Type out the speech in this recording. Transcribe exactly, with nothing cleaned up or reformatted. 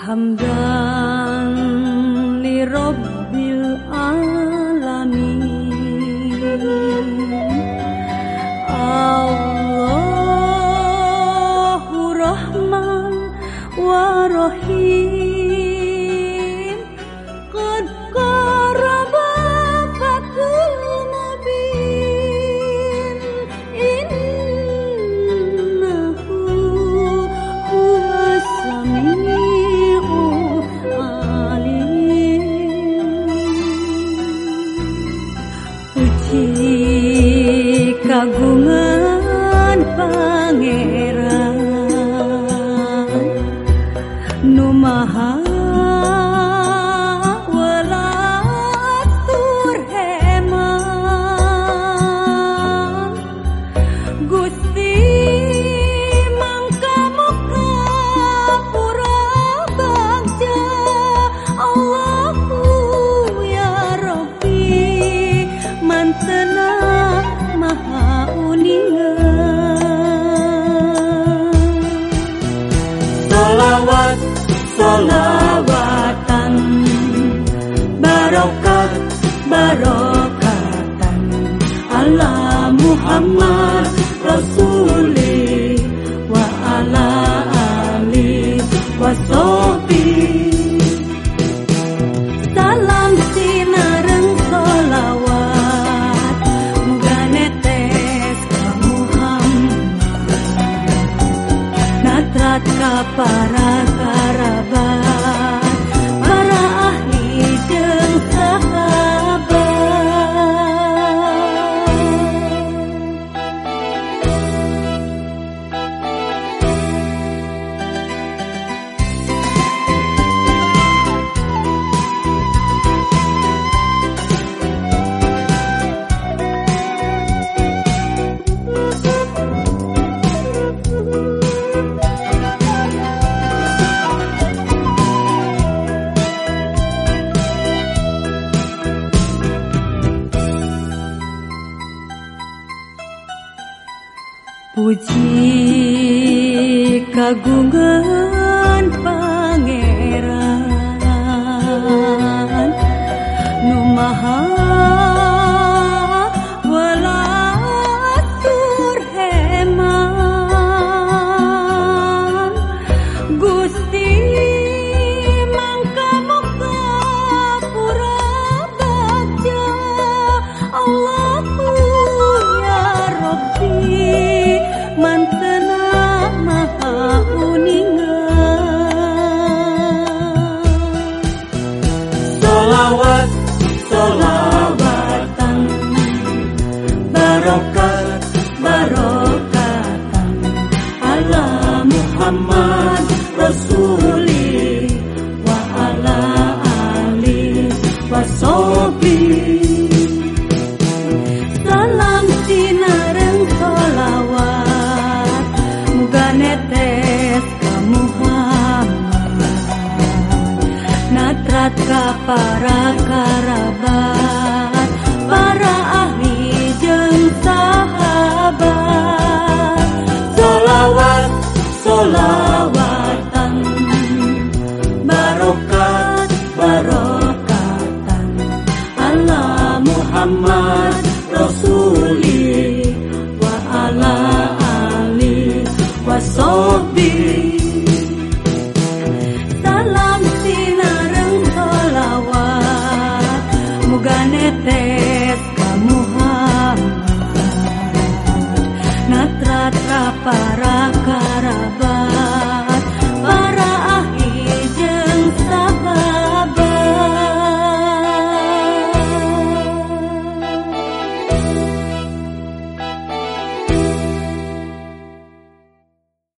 Hamdan li Rabbil Alamin. Allahu Rahman wa Rahim. Qad qaraba fatul mubin. Innahu huwas sami'ul alim. Puji kagungan Pangeran nu maha welatur heman. Gusti mangka muka pura bagja. Allahu ya Rabbi mantena maha uningan. Salawat salawatan barokat barokatan ala Muhammad Rasuli wa ala ali wa sahbi. Salam sinareng salawat muga netes ka Muhammad natrat ka para karabat para ahli jeung sahabat. Puji kagungan Pangeran nu maha welatur heman. Gusti mangka muka pura bagja. Allahu ya Rabbi mantena maha uningan. Salawat salawatan barokat barokatan ala Muhammad Rasuli wa ala ali wa sahbi. Salam sinareng salawat muga netes ka Muhammad natrat ka para karabat